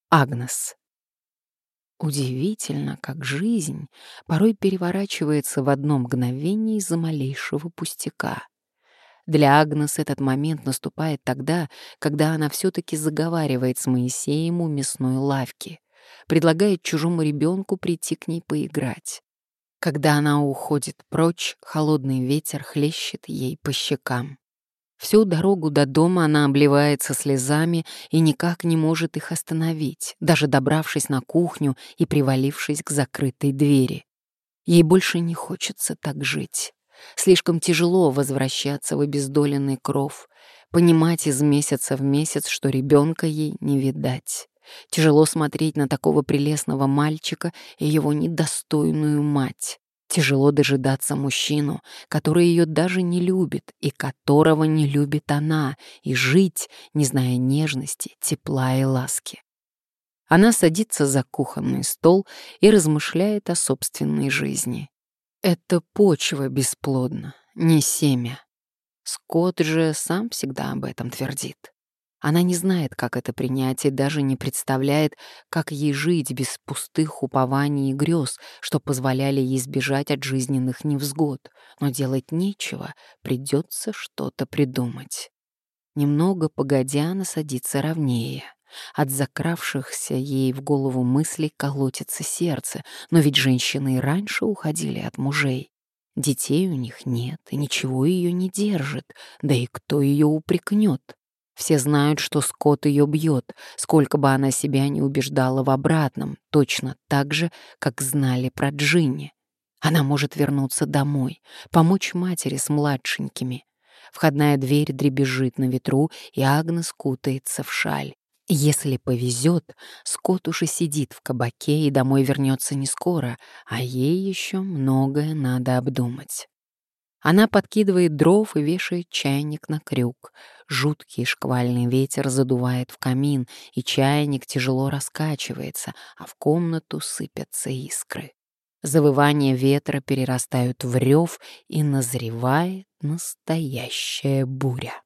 Агнес. Удивительно, как жизнь порой переворачивается в одно мгновение из-за малейшего пустяка. Для Агнес этот момент наступает тогда, когда она все-таки заговаривает с Моисеем у мясной лавки, предлагает чужому ребенку прийти к ней поиграть. Когда она уходит прочь, холодный ветер хлещет ей по щекам. Всю дорогу до дома она обливается слезами и никак не может их остановить, даже добравшись на кухню и привалившись к закрытой двери. Ей больше не хочется так жить. Слишком тяжело возвращаться в обездоленный кров, понимать из месяца в месяц, что ребенка ей не видать. Тяжело смотреть на такого прелестного мальчика и его недостойную мать. Тяжело дожидаться мужчину, который ее даже не любит и которого не любит она, и жить, не зная нежности, тепла и ласки. Она садится за кухонный стол и размышляет о собственной жизни. Это почва бесплодна, не семя. Скотт же сам всегда об этом твердит. Она не знает, как это принять, и даже не представляет, как ей жить без пустых упований и грез, что позволяли ей избежать от жизненных невзгод. Но делать нечего, придется что-то придумать. Немного погодя, она садится ровнее. От закравшихся ей в голову мыслей колотится сердце, но ведь женщины и раньше уходили от мужей. Детей у них нет, и ничего ее не держит, да и кто ее упрекнет? Все знают, что Скотт ее бьет, сколько бы она себя не убеждала в обратном, точно так же, как знали про Джинни. Она может вернуться домой, помочь матери с младшенькими. Входная дверь дребезжит на ветру, и Агнес кутается в шаль. Если повезет, Скотт уже сидит в кабаке и домой вернется не скоро, а ей еще многое надо обдумать. Она подкидывает дров и вешает чайник на крюк. Жуткий шквальный ветер задувает в камин, и чайник тяжело раскачивается, а в комнату сыпятся искры. Завывания ветра перерастают в рев, и назревает настоящая буря.